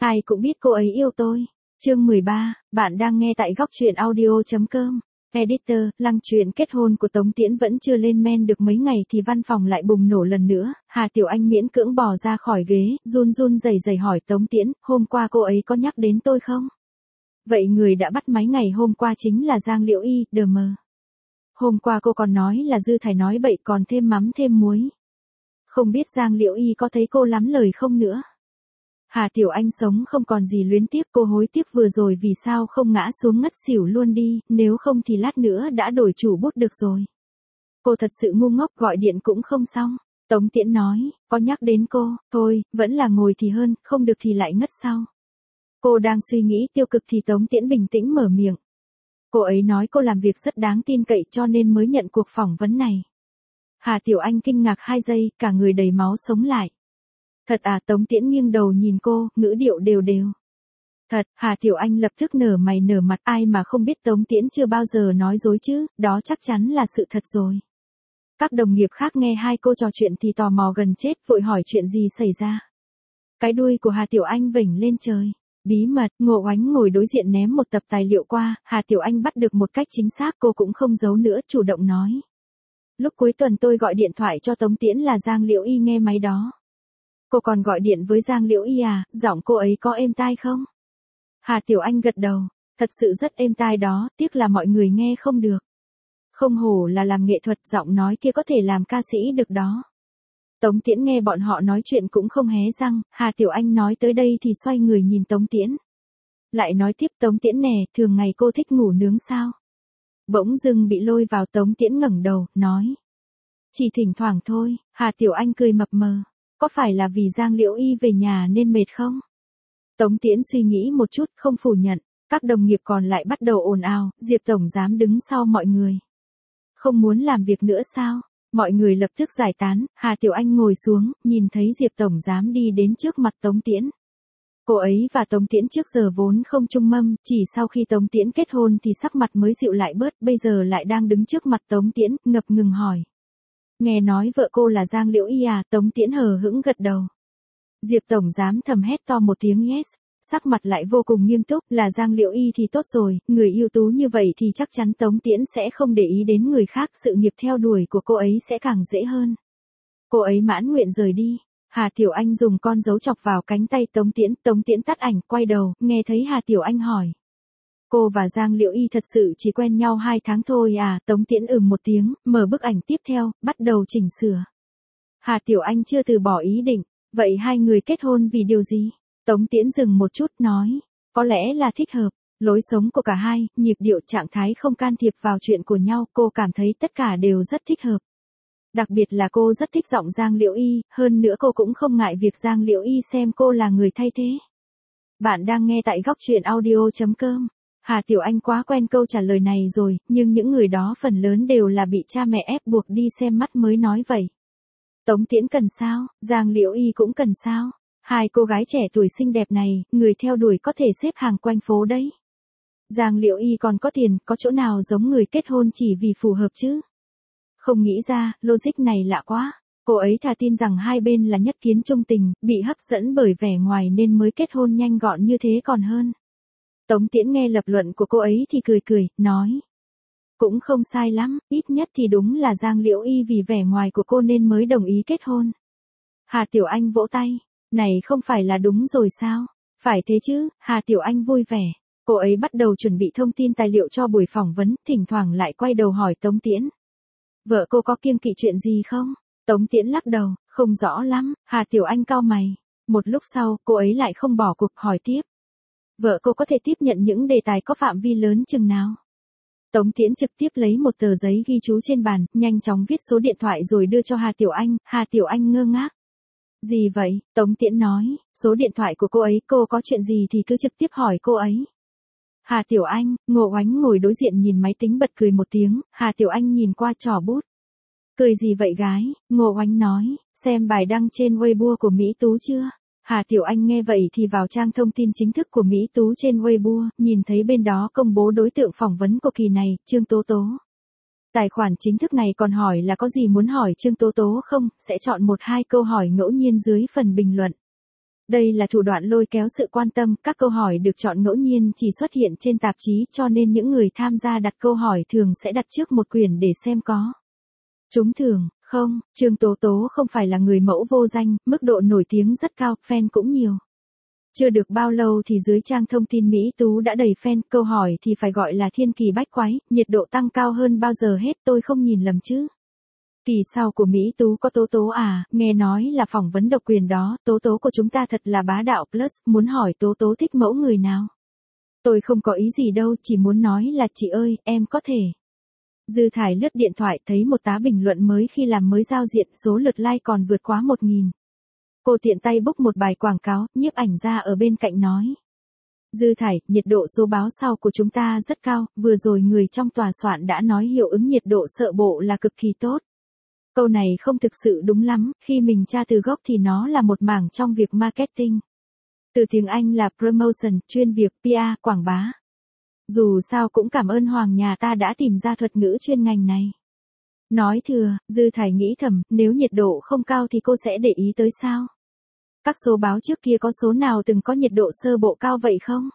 Ai cũng biết cô ấy yêu tôi. Chương 13, bạn đang nghe tại góc truyện audio.com. Editor, Lăng chuyện kết hôn của Tống Tiễn vẫn chưa lên men được mấy ngày thì văn phòng lại bùng nổ lần nữa. Hà Tiểu Anh miễn cưỡng bò ra khỏi ghế, run run rẩy rẩy hỏi Tống Tiễn, hôm qua cô ấy có nhắc đến tôi không? Vậy người đã bắt máy ngày hôm qua chính là Giang Liễu Y, đờ mờ. Hôm qua cô còn nói là Dư Thải nói bậy còn thêm mắm thêm muối. Không biết Giang Liễu Y có thấy cô lắm lời không nữa? Hà Tiểu Anh sống không còn gì luyến tiếc, cô hối tiếc vừa rồi vì sao không ngã xuống ngất xỉu luôn đi, nếu không thì lát nữa đã đổi chủ bút được rồi. Cô thật sự ngu ngốc, gọi điện cũng không xong. Tống Tiễn nói, có nhắc đến cô, thôi, vẫn là ngồi thì hơn, không được thì lại ngất sau. Cô đang suy nghĩ tiêu cực thì Tống Tiễn bình tĩnh mở miệng. Cô ấy nói cô làm việc rất đáng tin cậy cho nên mới nhận cuộc phỏng vấn này. Hà Tiểu Anh kinh ngạc 2 giây, cả người đầy máu sống lại. Thật à? Tống Tiễn nghiêng đầu nhìn cô, ngữ điệu đều đều. Thật, Hà Tiểu Anh lập tức nở mày nở mặt, ai mà không biết Tống Tiễn chưa bao giờ nói dối chứ, đó chắc chắn là sự thật rồi. Các đồng nghiệp khác nghe hai cô trò chuyện thì tò mò gần chết, vội hỏi chuyện gì xảy ra. Cái đuôi của Hà Tiểu Anh vểnh lên trời. Bí mật. Ngô Oánh ngồi đối diện ném một tập tài liệu qua, Hà Tiểu Anh bắt được một cách chính xác, cô cũng không giấu nữa, chủ động nói. Lúc cuối tuần tôi gọi điện thoại cho Tống Tiễn là Giang Liễu Y nghe máy đó. Cô còn gọi điện với Giang Liễu Y à, giọng cô ấy có êm tai không? Hà Tiểu Anh gật đầu, thật sự rất êm tai đó, tiếc là mọi người nghe không được. Không hổ là làm nghệ thuật, giọng nói kia có thể làm ca sĩ được đó. Tống Tiễn nghe bọn họ nói chuyện cũng không hé răng, Hà Tiểu Anh nói tới đây thì xoay người nhìn Tống Tiễn. Lại nói tiếp, Tống Tiễn nè, thường ngày cô thích ngủ nướng sao? Bỗng dưng bị lôi vào, Tống Tiễn ngẩng đầu, nói. Chỉ thỉnh thoảng thôi. Hà Tiểu Anh cười mập mờ. Có phải là vì Giang Liễu Y về nhà nên mệt không? Tống Tiễn suy nghĩ một chút, không phủ nhận. Các đồng nghiệp còn lại bắt đầu ồn ào, Diệp Tổng Giám đứng sau mọi người. Không muốn làm việc nữa sao? Mọi người lập tức giải tán, Hà Tiểu Anh ngồi xuống, nhìn thấy Diệp Tổng Giám đi đến trước mặt Tống Tiễn. Cô ấy và Tống Tiễn trước giờ vốn không chung mâm, chỉ sau khi Tống Tiễn kết hôn thì sắc mặt mới dịu lại bớt, bây giờ lại đang đứng trước mặt Tống Tiễn, ngập ngừng hỏi. Nghe nói vợ cô là Giang Liễu Y à? Tống Tiễn hờ hững gật đầu. Diệp Tổng Giám thầm hét to một tiếng yes, sắc mặt lại vô cùng nghiêm túc, là Giang Liễu Y thì tốt rồi, người ưu tú như vậy thì chắc chắn Tống Tiễn sẽ không để ý đến người khác, sự nghiệp theo đuổi của cô ấy sẽ càng dễ hơn. Cô ấy mãn nguyện rời đi. Hà Tiểu Anh dùng con dấu chọc vào cánh tay Tống Tiễn tắt ảnh, quay đầu, nghe thấy Hà Tiểu Anh hỏi. Cô và Giang Liễu Y thật sự chỉ quen nhau 2 tháng thôi à? Tống Tiễn một tiếng, mở bức ảnh tiếp theo, bắt đầu chỉnh sửa. Hà Tiểu Anh chưa từ bỏ ý định, vậy hai người kết hôn vì điều gì? Tống Tiễn dừng một chút, nói, có lẽ là thích hợp, lối sống của cả hai, nhịp điệu, trạng thái không can thiệp vào chuyện của nhau, cô cảm thấy tất cả đều rất thích hợp. Đặc biệt là cô rất thích giọng Giang Liễu Y, hơn nữa cô cũng không ngại việc Giang Liễu Y xem cô là người thay thế. Bạn đang nghe tại góc truyện audio.com. Hà Tiểu Anh quá quen câu trả lời này rồi, nhưng những người đó phần lớn đều là bị cha mẹ ép buộc đi xem mắt mới nói vậy. Tống Tiễn cần sao, Giang Liễu Y cũng cần sao? Hai cô gái trẻ tuổi xinh đẹp này, người theo đuổi có thể xếp hàng quanh phố đấy. Giang Liễu Y còn có tiền, có chỗ nào giống người kết hôn chỉ vì phù hợp chứ? Không nghĩ ra, logic này lạ quá. Cô ấy thà tin rằng hai bên là nhất kiến chung tình, bị hấp dẫn bởi vẻ ngoài nên mới kết hôn nhanh gọn như thế còn hơn. Tống Tiễn nghe lập luận của cô ấy thì cười cười, nói. Cũng không sai lắm, ít nhất thì đúng là Giang Liễu Y vì vẻ ngoài của cô nên mới đồng ý kết hôn. Hà Tiểu Anh vỗ tay, này không phải là đúng rồi sao? Phải thế chứ? Hà Tiểu Anh vui vẻ. Cô ấy bắt đầu chuẩn bị thông tin tài liệu cho buổi phỏng vấn, thỉnh thoảng lại quay đầu hỏi Tống Tiễn. Vợ cô có kiêng kỵ chuyện gì không? Tống Tiễn lắc đầu, không rõ lắm. Hà Tiểu Anh cau mày. Một lúc sau, cô ấy lại không bỏ cuộc hỏi tiếp. Vợ cô có thể tiếp nhận những đề tài có phạm vi lớn chừng nào? Tống Tiễn trực tiếp lấy một tờ giấy ghi chú trên bàn, nhanh chóng viết số điện thoại rồi đưa cho Hà Tiểu Anh. Hà Tiểu Anh ngơ ngác. Gì vậy? Tống Tiễn nói, số điện thoại của cô ấy, cô có chuyện gì thì cứ trực tiếp hỏi cô ấy. Hà Tiểu Anh, Ngô Oánh ngồi đối diện nhìn máy tính bật cười một tiếng, Hà Tiểu Anh nhìn qua trỏ bút. Cười gì vậy gái? Ngô Oánh nói, xem bài đăng trên Weibo của Mỹ Tú chưa? Hà Tiểu Anh nghe vậy thì vào trang thông tin chính thức của Mỹ Tú trên Weibo, nhìn thấy bên đó công bố đối tượng phỏng vấn của kỳ này, Trương Tố Tố. Tài khoản chính thức này còn hỏi là có gì muốn hỏi Trương Tố Tố không, sẽ chọn 1-2 câu hỏi ngẫu nhiên dưới phần bình luận. Đây là thủ đoạn lôi kéo sự quan tâm, các câu hỏi được chọn ngẫu nhiên chỉ xuất hiện trên tạp chí cho nên những người tham gia đặt câu hỏi thường sẽ đặt trước một quyển để xem có trúng thưởng không. Trương Tố Tố không phải là người mẫu vô danh, mức độ nổi tiếng rất cao, fan cũng nhiều. Chưa được bao lâu thì dưới trang thông tin Mỹ Tú đã đầy fan, câu hỏi thì phải gọi là thiên kỳ bách quái, nhiệt độ tăng cao hơn bao giờ hết, tôi không nhìn lầm chứ. Kỳ sau của Mỹ Tú có Tố Tố à, nghe nói là phỏng vấn độc quyền đó, Tố Tố của chúng ta thật là bá đạo plus, muốn hỏi Tố Tố thích mẫu người nào. Tôi không có ý gì đâu, chỉ muốn nói là chị ơi, em có thể. Dư Thải lướt điện thoại thấy một tá bình luận mới khi làm mới giao diện, số lượt like còn vượt quá 1.000. Cô tiện tay book một bài quảng cáo, nhiếp ảnh ra ở bên cạnh nói. Dư Thải, nhiệt độ số báo sau của chúng ta rất cao, vừa rồi người trong tòa soạn đã nói hiệu ứng nhiệt độ sợ bộ là cực kỳ tốt. Câu này không thực sự đúng lắm, khi mình tra từ gốc thì nó là một mảng trong việc marketing. Từ tiếng Anh là promotion, chuyên việc PR, quảng bá. Dù sao cũng cảm ơn Hoàng nhà ta đã tìm ra thuật ngữ chuyên ngành này. Nói thừa, Dư Thải nghĩ thầm, nếu nhiệt độ không cao thì cô sẽ để ý tới sao? Các số báo trước kia có số nào từng có nhiệt độ sơ bộ cao vậy không?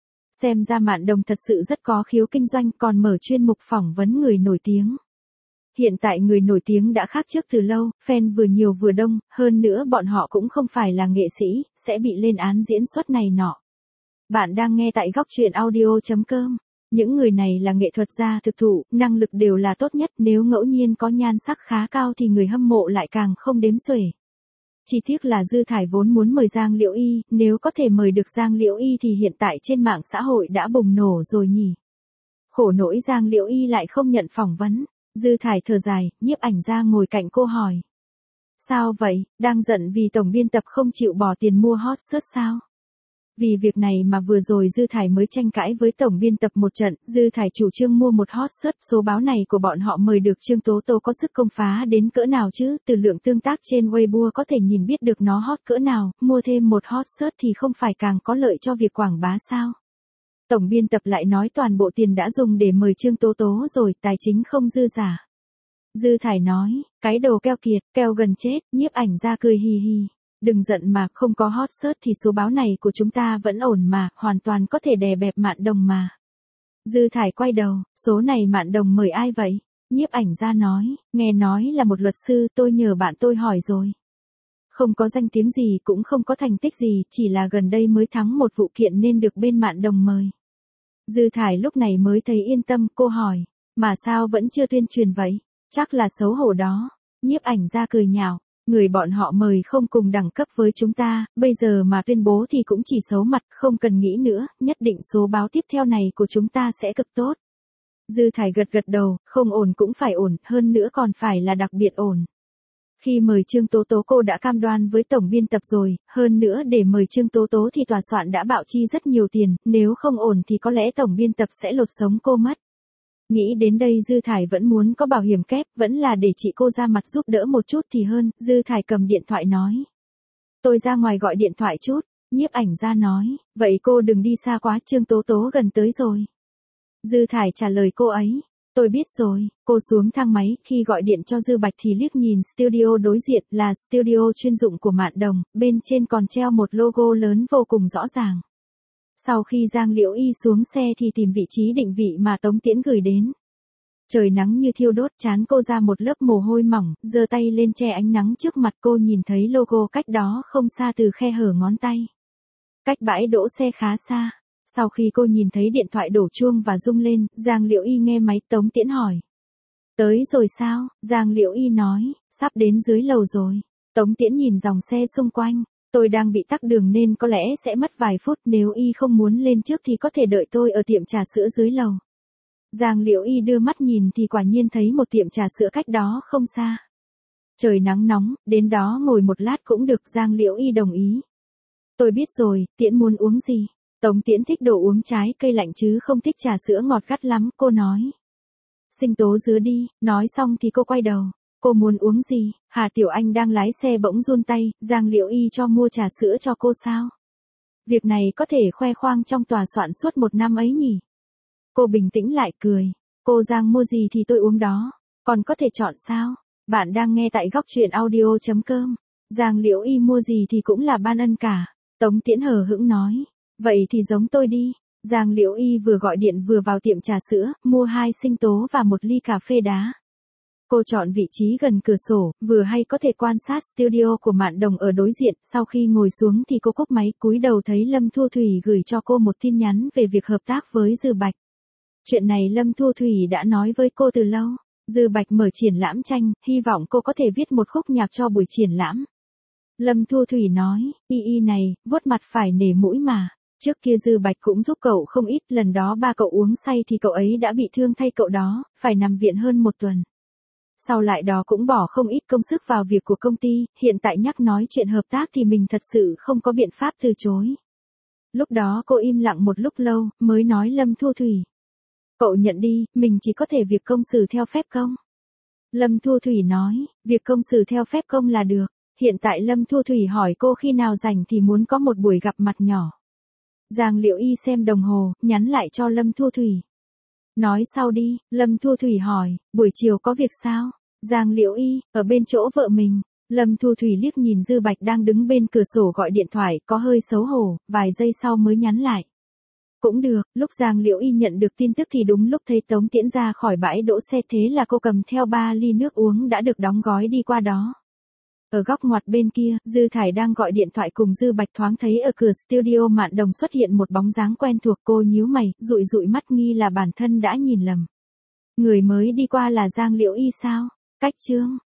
Xem ra Mạn Đồng thật sự rất có khiếu kinh doanh, còn mở chuyên mục phỏng vấn người nổi tiếng. Hiện tại người nổi tiếng đã khác trước từ lâu, fan vừa nhiều vừa đông, hơn nữa bọn họ cũng không phải là nghệ sĩ, sẽ bị lên án diễn xuất này nọ. Bạn đang nghe tại góc truyện audio.com. Những người này là nghệ thuật gia thực thụ, năng lực đều là tốt nhất, nếu ngẫu nhiên có nhan sắc khá cao thì người hâm mộ lại càng không đếm xuể. Chỉ tiếc là Dư Thải vốn muốn mời Giang Liễu Y, nếu có thể mời được Giang Liễu Y thì hiện tại trên mạng xã hội đã bùng nổ rồi nhỉ. Khổ nỗi Giang Liễu Y lại không nhận phỏng vấn. Dư Thải thở dài, nhiếp ảnh ra ngồi cạnh cô hỏi. Sao vậy, đang giận vì tổng biên tập không chịu bỏ tiền mua hot search sao? Vì việc này mà vừa rồi Dư Thải mới tranh cãi với tổng biên tập một trận, Dư Thải chủ trương mua một hot search, số báo này của bọn họ mời được Trương Tố Tố có sức công phá đến cỡ nào chứ, từ lượng tương tác trên Weibo có thể nhìn biết được nó hot cỡ nào, mua thêm một hot search thì không phải càng có lợi cho việc quảng bá sao? Tổng biên tập lại nói toàn bộ tiền đã dùng để mời Trương Tố Tố rồi, tài chính không dư giả. Dư Thải nói, cái đồ keo kiệt, keo gần chết, nhiếp ảnh ra cười hì hì. Đừng giận mà, không có hot search thì số báo này của chúng ta vẫn ổn mà, hoàn toàn có thể đè bẹp Mạn Đồng mà. Dư Thải quay đầu, số này Mạn Đồng mời ai vậy? Nhiếp ảnh ra nói, nghe nói là một luật sư, tôi nhờ bạn tôi hỏi rồi. Không có danh tiếng gì cũng không có thành tích gì, chỉ là gần đây mới thắng một vụ kiện nên được bên Mạn Đồng mời. Dư Thải lúc này mới thấy yên tâm, cô hỏi, mà sao vẫn chưa tuyên truyền vậy? Chắc là xấu hổ đó. Nhiếp ảnh ra cười nhạo, người bọn họ mời không cùng đẳng cấp với chúng ta, bây giờ mà tuyên bố thì cũng chỉ xấu mặt, không cần nghĩ nữa, nhất định số báo tiếp theo này của chúng ta sẽ cực tốt. Dư Thải gật gật đầu, không ổn cũng phải ổn, hơn nữa còn phải là đặc biệt ổn. Khi mời Trương Tố Tố cô đã cam đoan với tổng biên tập rồi, hơn nữa để mời Trương Tố Tố thì tòa soạn đã bạo chi rất nhiều tiền, nếu không ổn thì có lẽ tổng biên tập sẽ lột sống cô mất. Nghĩ đến đây Dư Thải vẫn muốn có bảo hiểm kép, vẫn là để chị cô ra mặt giúp đỡ một chút thì hơn, Dư Thải cầm điện thoại nói. Tôi ra ngoài gọi điện thoại chút, nhiếp ảnh ra nói, vậy cô đừng đi xa quá, Trương Tố Tố gần tới rồi. Dư Thải trả lời cô ấy. Tôi biết rồi, cô xuống thang máy, khi gọi điện cho Dư Bạch thì liếc nhìn studio đối diện là studio chuyên dụng của Mạn Đồng, bên trên còn treo một logo lớn vô cùng rõ ràng. Sau khi Giang Liễu Y xuống xe thì tìm vị trí định vị mà Tống Tiễn gửi đến. Trời nắng như thiêu đốt, trán cô ra một lớp mồ hôi mỏng, giơ tay lên che ánh nắng trước mặt, cô nhìn thấy logo cách đó không xa từ khe hở ngón tay. Cách bãi đỗ xe khá xa. Sau khi cô nhìn thấy điện thoại đổ chuông và rung lên, Giang Liễu Y nghe máy, Tống Tiễn hỏi. Tới rồi sao? Giang Liễu Y nói, sắp đến dưới lầu rồi. Tống Tiễn nhìn dòng xe xung quanh, tôi đang bị tắc đường nên có lẽ sẽ mất vài phút, nếu Y không muốn lên trước thì có thể đợi tôi ở tiệm trà sữa dưới lầu. Giang Liễu Y đưa mắt nhìn thì quả nhiên thấy một tiệm trà sữa cách đó không xa. Trời nắng nóng, đến đó ngồi một lát cũng được, Giang Liễu Y đồng ý. Tôi biết rồi, Tiễn muốn uống gì? Tống Tiễn thích đồ uống trái cây lạnh chứ không thích trà sữa ngọt gắt lắm, cô nói. Sinh tố dứa đi, nói xong thì cô quay đầu. Cô muốn uống gì? Hà Tiểu Anh đang lái xe bỗng run tay, Giang Liễu Y cho mua trà sữa cho cô sao? Việc này có thể khoe khoang trong tòa soạn suốt một năm ấy nhỉ? Cô bình tĩnh lại cười. Cô Giang mua gì thì tôi uống đó. Còn có thể chọn sao? Bạn đang nghe tại góc truyện audio.com. Giang Liễu Y mua gì thì cũng là ban ân cả. Tống Tiễn hờ hững nói. Vậy thì giống tôi đi. Giang Liễu Y vừa gọi điện vừa vào tiệm trà sữa, mua 2 sinh tố và 1 ly cà phê đá. Cô chọn vị trí gần cửa sổ, vừa hay có thể quan sát studio của Mạn Đồng ở đối diện. Sau khi ngồi xuống thì cô cúp máy, cúi đầu thấy Lâm Thu Thủy gửi cho cô một tin nhắn về việc hợp tác với Dư Bạch. Chuyện này Lâm Thu Thủy đã nói với cô từ lâu. Dư Bạch mở triển lãm tranh, hy vọng cô có thể viết một khúc nhạc cho buổi triển lãm. Lâm Thu Thủy nói, y này, vuốt mặt phải nể mũi mà. Trước kia Dư Bạch cũng giúp cậu không ít, lần đó ba cậu uống say thì cậu ấy đã bị thương thay cậu đó, phải nằm viện hơn 1 tuần. Sau lại đó cũng bỏ không ít công sức vào việc của công ty, hiện tại nhắc nói chuyện hợp tác thì mình thật sự không có biện pháp từ chối. Lúc đó cô im lặng một lúc lâu, mới nói Lâm Thu Thủy. Cậu nhận đi, mình chỉ có thể việc công xử theo phép công. Lâm Thu Thủy nói, việc công xử theo phép công là được. Hiện tại Lâm Thu Thủy hỏi cô khi nào rảnh thì muốn có một buổi gặp mặt nhỏ. Giang Liễu Y xem đồng hồ, nhắn lại cho Lâm Thu Thủy. Nói sau đi, Lâm Thu Thủy hỏi, buổi chiều có việc sao? Giang Liễu Y, ở bên chỗ vợ mình. Lâm Thu Thủy liếc nhìn Dư Bạch đang đứng bên cửa sổ gọi điện thoại, có hơi xấu hổ, vài giây sau mới nhắn lại. Cũng được, lúc Giang Liễu Y nhận được tin tức thì đúng lúc thấy Tống Tiễn ra khỏi bãi đỗ xe, thế là cô cầm theo 3 ly nước uống đã được đóng gói đi qua đó. Ở góc ngoặt bên kia, Dư Thải đang gọi điện thoại cùng Dư Bạch, thoáng thấy ở cửa studio Mạn Đồng xuất hiện một bóng dáng quen thuộc. Cô nhíu mày, dụi dụi mắt nghi là bản thân đã nhìn lầm. Người mới đi qua là Giang Liễu Y sao? Cách chương